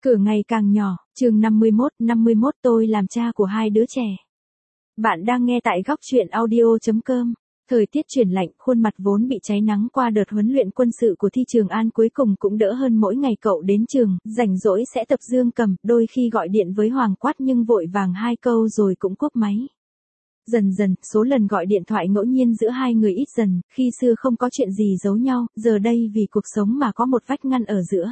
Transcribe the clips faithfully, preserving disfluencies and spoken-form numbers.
Cửa ngày càng nhỏ, chương năm mươi mốt, năm mươi mốt tôi làm cha của hai đứa trẻ. Bạn đang nghe tại góc truyện audio chấm com. Thời tiết chuyển lạnh, khuôn mặt vốn bị cháy nắng qua đợt huấn luyện quân sự của Thi Trường An cuối cùng cũng đỡ hơn. Mỗi ngày cậu đến trường, rảnh rỗi sẽ tập dương cầm, đôi khi gọi điện với Hoàng Quát nhưng vội vàng hai câu rồi cũng cúp máy. Dần dần, số lần gọi điện thoại ngẫu nhiên giữa hai người ít dần, khi xưa không có chuyện gì giấu nhau, giờ đây vì cuộc sống mà có một vách ngăn ở giữa.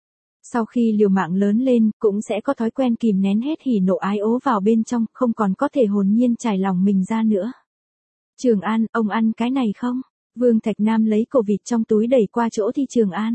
Sau khi liều mạng lớn lên, cũng sẽ có thói quen kìm nén hết hỉ nộ ái ố vào bên trong, không còn có thể hồn nhiên trải lòng mình ra nữa. Trường An, ông ăn cái này không? Vương Thạch Nam lấy cổ vịt trong túi đẩy qua chỗ Thi Trường An.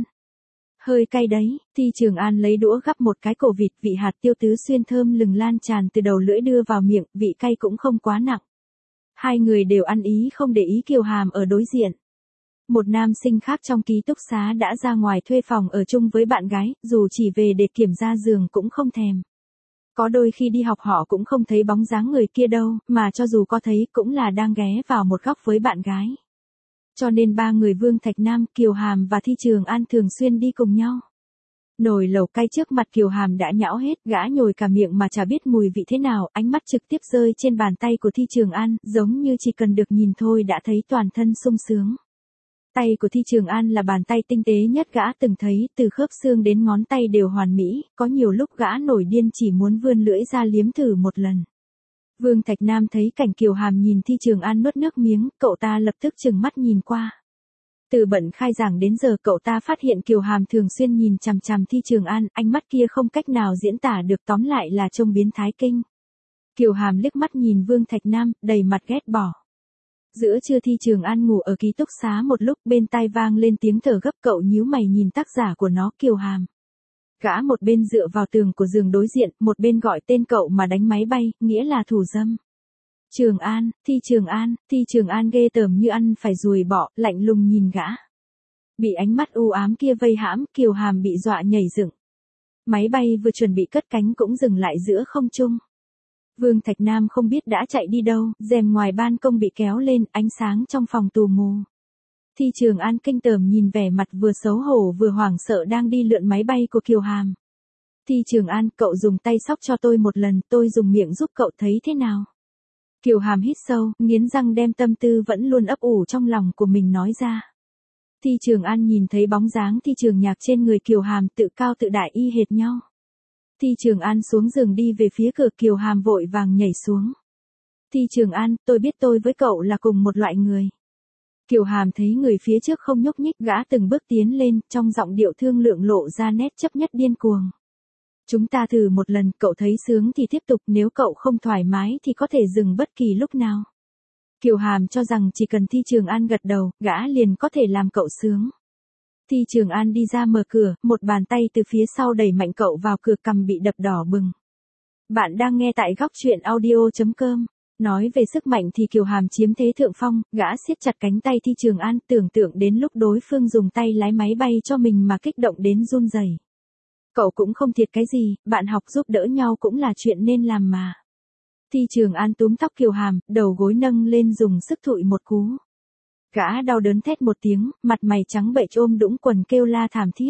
Hơi cay đấy, Thi Trường An lấy đũa gắp một cái cổ vịt, vị hạt tiêu tứ xuyên thơm lừng lan tràn từ đầu lưỡi đưa vào miệng, vị cay cũng không quá nặng. Hai người đều ăn ý không để ý Kiều Hàm ở đối diện. Một nam sinh khác trong ký túc xá đã ra ngoài thuê phòng ở chung với bạn gái, dù chỉ về để kiểm tra giường cũng không thèm. Có đôi khi đi học họ cũng không thấy bóng dáng người kia đâu, mà cho dù có thấy cũng là đang ghé vào một góc với bạn gái. Cho nên ba người Vương Thạch Nam, Kiều Hàm và Thi Trường An thường xuyên đi cùng nhau. Nồi lẩu cay trước mặt Kiều Hàm đã nhão hết, gã nhồi cả miệng mà chả biết mùi vị thế nào, ánh mắt trực tiếp rơi trên bàn tay của Thi Trường An, giống như chỉ cần được nhìn thôi đã thấy toàn thân sung sướng. Tay của Thi Trường An là bàn tay tinh tế nhất gã từng thấy, từ khớp xương đến ngón tay đều hoàn mỹ, có nhiều lúc gã nổi điên chỉ muốn vươn lưỡi ra liếm thử một lần. Vương Thạch Nam thấy cảnh Kiều Hàm nhìn Thi Trường An nuốt nước miếng, cậu ta lập tức trừng mắt nhìn qua. Từ bận khai giảng đến giờ cậu ta phát hiện Kiều Hàm thường xuyên nhìn chằm chằm Thi Trường An, ánh mắt kia không cách nào diễn tả được, tóm lại là trông biến thái kinh. Kiều Hàm liếc mắt nhìn Vương Thạch Nam, đầy mặt ghét bỏ. Giữa trưa Thi Trường An ngủ ở ký túc xá một lúc, bên tai vang lên tiếng thở gấp, cậu nhíu mày nhìn tác giả của nó, Kiều Hàm. Gã một bên dựa vào tường của giường đối diện, một bên gọi tên cậu mà đánh máy bay, nghĩa là thủ dâm. Trường An, Thi Trường An, Thi Trường An ghê tởm như ăn phải ruồi bọ, lạnh lùng nhìn gã. Bị ánh mắt u ám kia vây hãm, Kiều Hàm bị dọa nhảy dựng. Máy bay vừa chuẩn bị cất cánh cũng dừng lại giữa không trung. Vương Thạch Nam không biết đã chạy đi đâu, rèm ngoài ban công bị kéo lên, ánh sáng trong phòng tù mù. Thi Trường An kinh tởm nhìn vẻ mặt vừa xấu hổ vừa hoảng sợ đang đi lượn máy bay của Kiều Hàm. Thi Trường An, cậu dùng tay xóc cho tôi một lần, tôi dùng miệng giúp cậu, thấy thế nào? Kiều Hàm hít sâu, nghiến răng đem tâm tư vẫn luôn ấp ủ trong lòng của mình nói ra. Thi Trường An nhìn thấy bóng dáng Thi Trường Nhạc trên người Kiều Hàm tự cao tự đại y hệt nhau. Thi Trường An xuống giường đi về phía cửa, Kiều Hàm vội vàng nhảy xuống. Thi Trường An, tôi biết tôi với cậu là cùng một loại người. Kiều Hàm thấy người phía trước không nhúc nhích, gã từng bước tiến lên, trong giọng điệu thương lượng lộ ra nét chấp nhất điên cuồng. Chúng ta thử một lần, cậu thấy sướng thì tiếp tục, nếu cậu không thoải mái thì có thể dừng bất kỳ lúc nào. Kiều Hàm cho rằng chỉ cần Thi Trường An gật đầu, gã liền có thể làm cậu sướng. Thi Trường An đi ra mở cửa, một bàn tay từ phía sau đẩy mạnh cậu vào cửa, cằm bị đập đỏ bừng. Bạn đang nghe tại góc truyện audio chấm com. Nói về sức mạnh thì Kiều Hàm chiếm thế thượng phong, gã siết chặt cánh tay Thi Trường An, tưởng tượng đến lúc đối phương dùng tay lái máy bay cho mình mà kích động đến run rẩy. Cậu cũng không thiệt cái gì, bạn học giúp đỡ nhau cũng là chuyện nên làm mà. Thi Trường An túm tóc Kiều Hàm, đầu gối nâng lên dùng sức thụi một cú. Gã đau đớn thét một tiếng, mặt mày trắng bệch ôm đũng quần kêu la thảm thiết.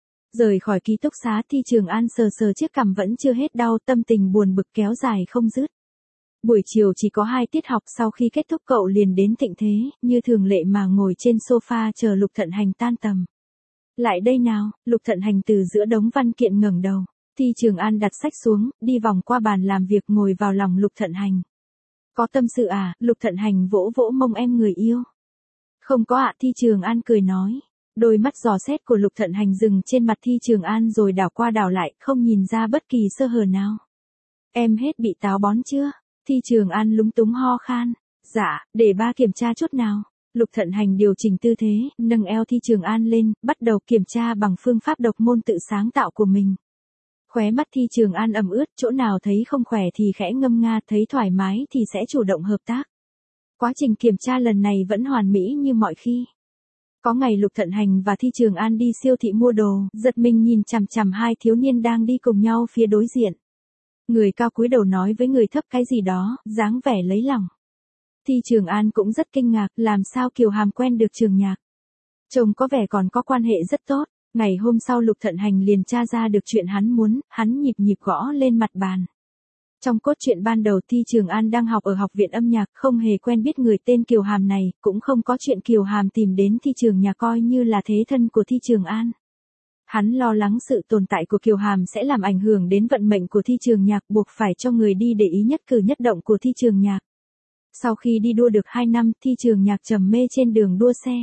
Rời khỏi ký túc xá, Thi Trường An sờ sờ chiếc cằm vẫn chưa hết đau, tâm tình buồn bực kéo dài không dứt. Buổi chiều chỉ có hai tiết học, sau khi kết thúc cậu liền đến Thịnh Thế, như thường lệ mà ngồi trên sofa chờ Lục Thận Hành tan tầm. Lại đây nào, Lục Thận Hành từ giữa đống văn kiện ngẩng đầu. Thi Trường An đặt sách xuống, đi vòng qua bàn làm việc ngồi vào lòng Lục Thận Hành. Có tâm sự à? Lục Thận Hành vỗ vỗ mông em người yêu. Không có ạ, Thi Trường An cười nói. Đôi mắt dò xét của Lục Thận Hành dừng trên mặt Thi Trường An rồi đảo qua đảo lại, không nhìn ra bất kỳ sơ hở nào. Em hết bị táo bón chưa? Thi Trường An lúng túng ho khan. Dạ, để ba kiểm tra chút nào. Lục Thận Hành điều chỉnh tư thế, nâng eo Thi Trường An lên, bắt đầu kiểm tra bằng phương pháp độc môn tự sáng tạo của mình. Khóe mắt Thi Trường An ẩm ướt, chỗ nào thấy không khỏe thì khẽ ngâm nga, thấy thoải mái thì sẽ chủ động hợp tác. Quá trình kiểm tra lần này vẫn hoàn mỹ như mọi khi. Có ngày Lục Thận Hành và Thi Trường An đi siêu thị mua đồ, giật mình nhìn chằm chằm hai thiếu niên đang đi cùng nhau phía đối diện. Người cao cúi đầu nói với người thấp cái gì đó, dáng vẻ lấy lòng. Thi Trường An cũng rất kinh ngạc, làm sao Kiều Hàm quen được Trường Nhạc. Trông có vẻ còn có quan hệ rất tốt. Ngày hôm sau Lục Thận Hành liền tra ra được chuyện hắn muốn, hắn nhịp nhịp gõ lên mặt bàn. Trong cốt truyện ban đầu Thi Trường An đang học ở học viện âm nhạc, không hề quen biết người tên Kiều Hàm này, cũng không có chuyện Kiều Hàm tìm đến Thi Trường Nhạc coi như là thế thân của Thi Trường An. Hắn lo lắng sự tồn tại của Kiều Hàm sẽ làm ảnh hưởng đến vận mệnh của Thi Trường Nhạc, buộc phải cho người đi để ý nhất cử nhất động của Thi Trường Nhạc. Sau khi đi đua được hai năm, Thi Trường Nhạc trầm mê trên đường đua xe.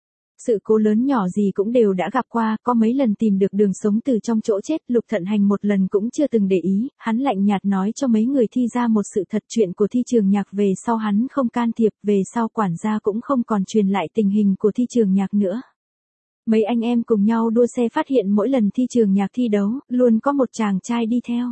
Sự cố lớn nhỏ gì cũng đều đã gặp qua, có mấy lần tìm được đường sống từ trong chỗ chết, Lục Thận Hành một lần cũng chưa từng để ý, hắn lạnh nhạt nói cho mấy người Thi ra một sự thật, chuyện của Thi Trường Nhạc về sau hắn không can thiệp, về sau quản gia cũng không còn truyền lại tình hình của Thi Trường Nhạc nữa. Mấy anh em cùng nhau đua xe phát hiện mỗi lần Thi Trường Nhạc thi đấu, luôn có một chàng trai đi theo.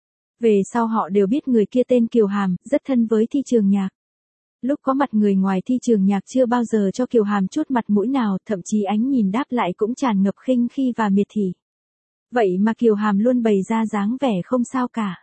Về sau họ đều biết người kia tên Kiều Hàm, rất thân với Thi Trường Nhạc. Lúc có mặt người ngoài Thi Trường Nhạc chưa bao giờ cho Kiều Hàm chút mặt mũi nào, thậm chí ánh nhìn đáp lại cũng tràn ngập khinh khi và miệt thị. Vậy mà Kiều Hàm luôn bày ra dáng vẻ không sao cả.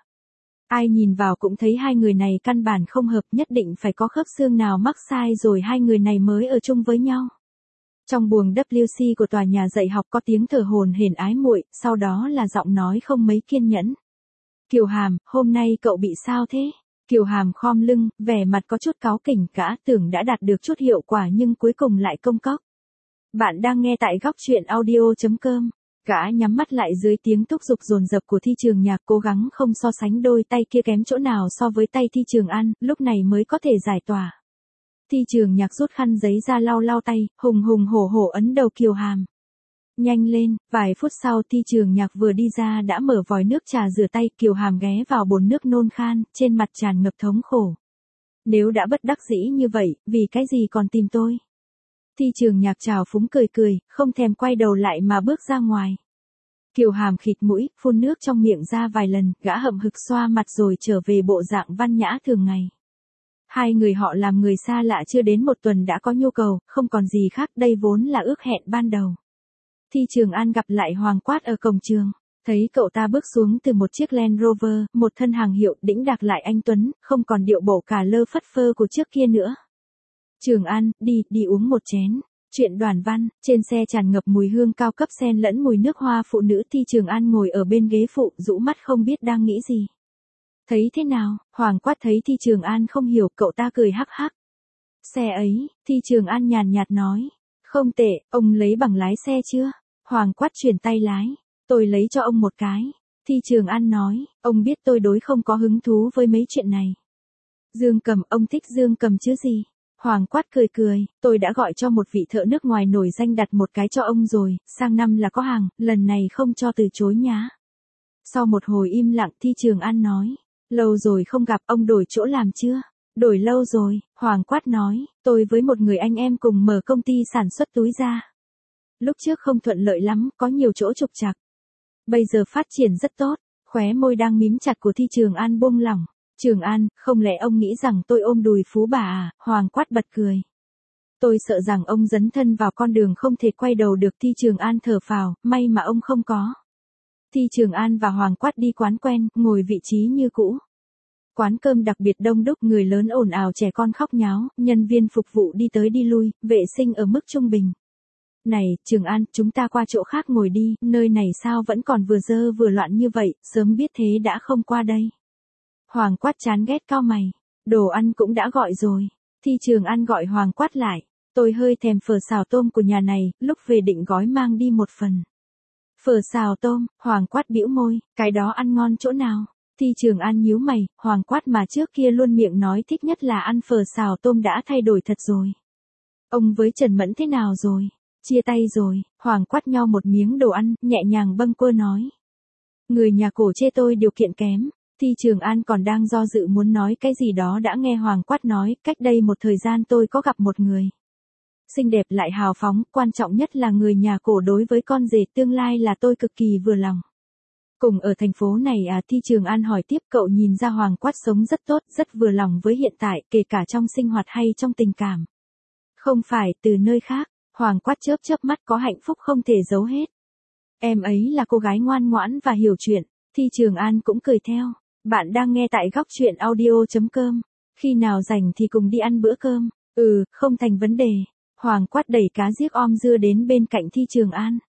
Ai nhìn vào cũng thấy hai người này căn bản không hợp, nhất định phải có khớp xương nào mắc sai rồi hai người này mới ở chung với nhau. Trong buồng W C của tòa nhà dạy học có tiếng thở hổn hển ái muội, sau đó là giọng nói không mấy kiên nhẫn. Kiều Hàm, hôm nay cậu bị sao thế? Kiều Hàm khom lưng, vẻ mặt có chút cáu kỉnh, cả tưởng đã đạt được chút hiệu quả nhưng cuối cùng lại công cốc. Bạn đang nghe tại góc truyện audio chấm com. Cả nhắm mắt lại dưới tiếng thúc giục dồn dập của Thi Trường Nhạc, cố gắng không so sánh đôi tay kia kém chỗ nào so với tay Thi Trường An, lúc này mới có thể giải tỏa. Thi Trường Nhạc rút khăn giấy ra lau lau tay, hùng hùng hổ hổ ấn đầu Kiều Hàm. Nhanh lên, vài phút sau Thi Trường Nhạc vừa đi ra đã mở vòi nước trà rửa tay, Kiều Hàm ghé vào bồn nước nôn khan, trên mặt tràn ngập thống khổ. Nếu đã bất đắc dĩ như vậy, vì cái gì còn tìm tôi? Thi Trường Nhạc trào phúng cười cười, không thèm quay đầu lại mà bước ra ngoài. Kiều Hàm khịt mũi, phun nước trong miệng ra vài lần, gã hậm hực xoa mặt rồi trở về bộ dạng văn nhã thường ngày. Hai người họ làm người xa lạ chưa đến một tuần đã có nhu cầu, không còn gì khác, đây vốn là ước hẹn ban đầu. Thi Trường An gặp lại Hoàng Quát ở cổng trường, thấy cậu ta bước xuống từ một chiếc Land Rover, một thân hàng hiệu, đĩnh đạc lại anh tuấn, không còn điệu bộ cả lơ phất phơ của trước kia nữa. Trường An, đi, đi uống một chén. Chuyện Đoàn Văn, trên xe tràn ngập mùi hương cao cấp xen lẫn mùi nước hoa phụ nữ. Thi Trường An ngồi ở bên ghế phụ, rũ mắt không biết đang nghĩ gì. Thấy thế nào? Hoàng Quát thấy Thi Trường An không hiểu, cậu ta cười hắc hắc. Xe ấy, Thi Trường An nhàn nhạt nói. Không tệ, ông lấy bằng lái xe chưa? Hoàng Quát chuyển tay lái. Tôi lấy cho ông một cái. Thi Trường An nói, ông biết tôi đối không có hứng thú với mấy chuyện này. Dương cầm, ông thích dương cầm chứ gì? Hoàng Quát cười cười, tôi đã gọi cho một vị thợ nước ngoài nổi danh đặt một cái cho ông rồi, sang năm là có hàng, lần này không cho từ chối nhá. Sau một hồi im lặng Thi Trường An nói, lâu rồi không gặp, ông đổi chỗ làm chưa? Đổi lâu rồi, Hoàng Quát nói, tôi với một người anh em cùng mở công ty sản xuất túi da. Lúc trước không thuận lợi lắm, có nhiều chỗ trục trặc. Bây giờ phát triển rất tốt, khóe môi đang mím chặt của Thi Trường An buông lỏng. Trường An, không lẽ ông nghĩ rằng tôi ôm đùi phú bà à? Hoàng Quát bật cười. Tôi sợ rằng ông dấn thân vào con đường không thể quay đầu được. Thi Trường An thở phào, may mà ông không có. Thi Trường An và Hoàng Quát đi quán quen, ngồi vị trí như cũ. Quán cơm đặc biệt đông đúc, người lớn ồn ào, trẻ con khóc nháo, nhân viên phục vụ đi tới đi lui, vệ sinh ở mức trung bình. Này, Trường An, chúng ta qua chỗ khác ngồi đi, nơi này sao vẫn còn vừa dơ vừa loạn như vậy, sớm biết thế đã không qua đây. Hoàng Quát chán ghét cau mày, đồ ăn cũng đã gọi rồi. Thi Trường An gọi Hoàng Quát lại, tôi hơi thèm phở xào tôm của nhà này, lúc về định gói mang đi một phần. Phở xào tôm, Hoàng Quát bĩu môi, cái đó ăn ngon chỗ nào? Thi Trường An nhíu mày, Hoàng Quát mà trước kia luôn miệng nói thích nhất là ăn phở xào tôm đã thay đổi thật rồi. Ông với Trần Mẫn thế nào rồi? Chia tay rồi. Hoàng Quát nho một miếng đồ ăn, nhẹ nhàng bâng quơ nói. Người nhà cổ chê tôi điều kiện kém. Thi Trường An còn đang do dự muốn nói cái gì đó đã nghe Hoàng Quát nói, cách đây một thời gian tôi có gặp một người. Xinh đẹp lại hào phóng, quan trọng nhất là người nhà cổ đối với con rể tương lai là tôi cực kỳ vừa lòng. Cùng ở thành phố này à? Thi Trường An hỏi tiếp, cậu nhìn ra Hoàng Quát sống rất tốt, rất vừa lòng với hiện tại, kể cả trong sinh hoạt hay trong tình cảm. Không phải, từ nơi khác. Hoàng Quát chớp chớp mắt, có hạnh phúc không thể giấu hết. Em ấy là cô gái ngoan ngoãn và hiểu chuyện. Thi Trường An cũng cười theo. Bạn đang nghe tại góc truyện audio chấm com. Khi nào rảnh thì cùng đi ăn bữa cơm. Ừ, không thành vấn đề. Hoàng Quát đẩy cá giếc om dưa đến bên cạnh Thi Trường An.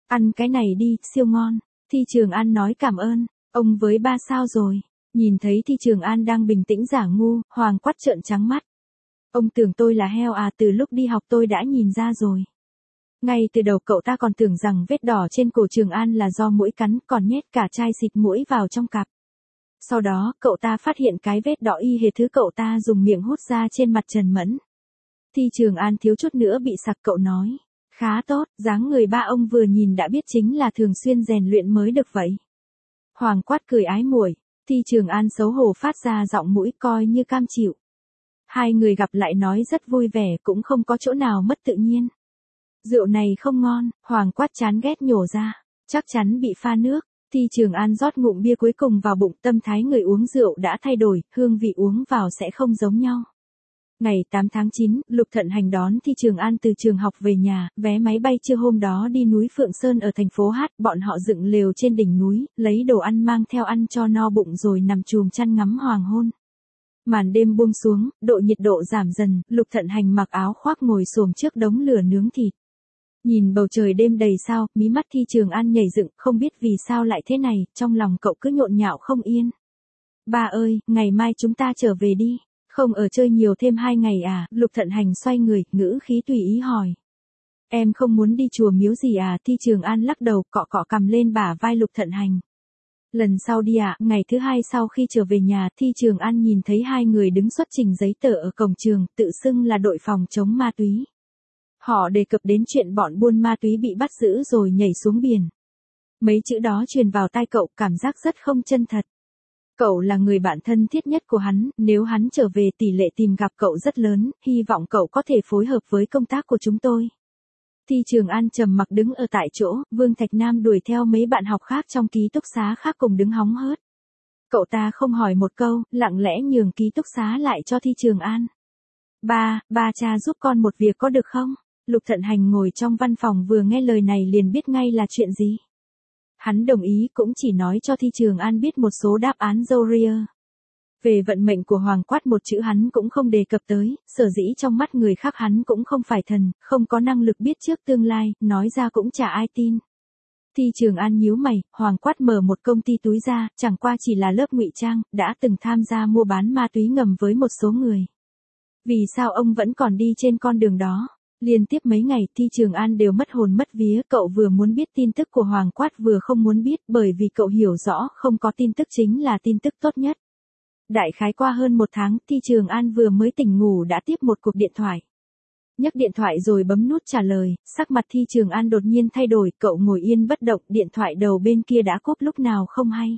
Ăn cái này đi, siêu ngon. Thi Trường An nói cảm ơn. Ông với ba sao rồi? Nhìn thấy Thi Trường An đang bình tĩnh giả ngu, Hoàng Quát trợn trắng mắt. Ông tưởng tôi là heo à, từ lúc đi học tôi đã nhìn ra rồi. Ngay từ đầu cậu ta còn tưởng rằng vết đỏ trên cổ Trường An là do muỗi cắn, còn nhét cả chai xịt muỗi vào trong cặp. Sau đó, cậu ta phát hiện cái vết đỏ y hệt thứ cậu ta dùng miệng hút ra trên mặt Trần Mẫn. Thi Trường An thiếu chút nữa bị sặc, cậu nói. Khá tốt, dáng người ba ông vừa nhìn đã biết chính là thường xuyên rèn luyện mới được vậy. Hoàng Quát cười ái muội. Thi Trường An xấu hổ phát ra giọng mũi coi như cam chịu. Hai người gặp lại nói rất vui vẻ, cũng không có chỗ nào mất tự nhiên. Rượu này không ngon, Hoàng Quát chán ghét nhổ ra. Chắc chắn bị pha nước. Thi Trường An rót ngụm bia cuối cùng vào bụng, tâm thái người uống rượu đã thay đổi, hương vị uống vào sẽ không giống nhau. Ngày tám tháng chín, Lục Thận Hành đón Thi Trường An từ trường học về nhà, vé máy bay trưa hôm đó đi núi Phượng Sơn ở thành phố Hát, bọn họ dựng lều trên đỉnh núi, lấy đồ ăn mang theo ăn cho no bụng rồi nằm chùm chăn ngắm hoàng hôn. Màn đêm buông xuống, độ nhiệt độ giảm dần, Lục Thận Hành mặc áo khoác ngồi xổm trước đống lửa nướng thịt. Nhìn bầu trời đêm đầy sao, mí mắt Thi Trường An nhảy dựng, không biết vì sao lại thế này, trong lòng cậu cứ nhộn nhạo không yên. Ba ơi, ngày mai chúng ta trở về đi. Không ở chơi nhiều thêm hai ngày à? Lục Thận Hành xoay người, ngữ khí tùy ý hỏi. Em không muốn đi chùa miếu gì à? Thi Trường An lắc đầu, cọ cọ cầm lên bả vai Lục Thận Hành. Lần sau đi à? Ngày thứ hai sau khi trở về nhà, Thi Trường An nhìn thấy hai người đứng xuất trình giấy tờ ở cổng trường, tự xưng là đội phòng chống ma túy. Họ đề cập đến chuyện bọn buôn ma túy bị bắt giữ rồi nhảy xuống biển. Mấy chữ đó truyền vào tai cậu, cảm giác rất không chân thật. Cậu là người bạn thân thiết nhất của hắn, nếu hắn trở về tỷ lệ tìm gặp cậu rất lớn, hy vọng cậu có thể phối hợp với công tác của chúng tôi. Thi Trường An trầm mặc đứng ở tại chỗ, Vương Thạch Nam đuổi theo mấy bạn học khác trong ký túc xá khác cùng đứng hóng hớt. Cậu ta không hỏi một câu, lặng lẽ nhường ký túc xá lại cho Thi Trường An. Ba, ba cha giúp con một việc có được không? Lục Thận Hành ngồi trong văn phòng vừa nghe lời này liền biết ngay là chuyện gì. Hắn đồng ý, cũng chỉ nói cho Thi Trường An biết một số đáp án Zoria. Về vận mệnh của Hoàng Quát một chữ hắn cũng không đề cập tới, sở dĩ trong mắt người khác hắn cũng không phải thần, không có năng lực biết trước tương lai, nói ra cũng chả ai tin. Thi Trường An nhíu mày, Hoàng Quát mở một công ty túi ra, chẳng qua chỉ là lớp ngụy trang, đã từng tham gia mua bán ma túy ngầm với một số người. Vì sao ông vẫn còn đi trên con đường đó? Liên tiếp mấy ngày, Thi Trường An đều mất hồn mất vía, cậu vừa muốn biết tin tức của Hoàng Quát vừa không muốn biết, bởi vì cậu hiểu rõ không có tin tức chính là tin tức tốt nhất. Đại khái qua hơn một tháng, Thi Trường An vừa mới tỉnh ngủ đã tiếp một cuộc điện thoại. Nhấc điện thoại rồi bấm nút trả lời, sắc mặt Thi Trường An đột nhiên thay đổi, cậu ngồi yên bất động, điện thoại đầu bên kia đã cúp lúc nào không hay.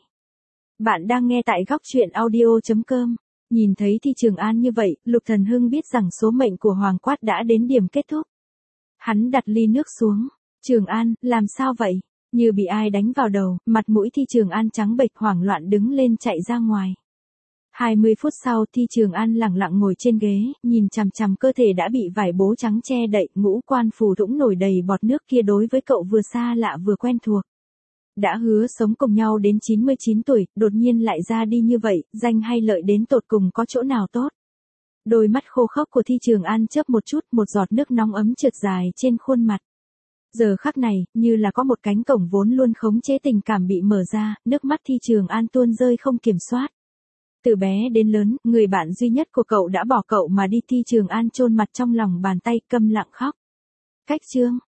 Bạn đang nghe tại góc truyện audio chấm com. Nhìn thấy Thi Trường An như vậy, Lục Thần Hưng biết rằng số mệnh của Hoàng Quát đã đến điểm kết thúc. Hắn đặt ly nước xuống. Trường An, làm sao vậy? Như bị ai đánh vào đầu, mặt mũi Thi Trường An trắng bệch, hoảng loạn đứng lên chạy ra ngoài. hai mươi phút sau, Thi Trường An lặng lặng ngồi trên ghế, nhìn chằm chằm cơ thể đã bị vải bố trắng che đậy, ngũ quan phù thủng nổi đầy bọt nước kia đối với cậu vừa xa lạ vừa quen thuộc. Đã hứa sống cùng nhau đến chín mươi chín tuổi, đột nhiên lại ra đi như vậy, danh hay lợi đến tột cùng có chỗ nào tốt. Đôi mắt khô khốc của Thi Trường An chớp một chút, một giọt nước nóng ấm trượt dài trên khuôn mặt. Giờ khắc này, như là có một cánh cổng vốn luôn khống chế tình cảm bị mở ra, nước mắt Thi Trường An tuôn rơi không kiểm soát. Từ bé đến lớn, người bạn duy nhất của cậu đã bỏ cậu mà đi. Thi Trường An chôn mặt trong lòng bàn tay, câm lặng khóc. Cách chương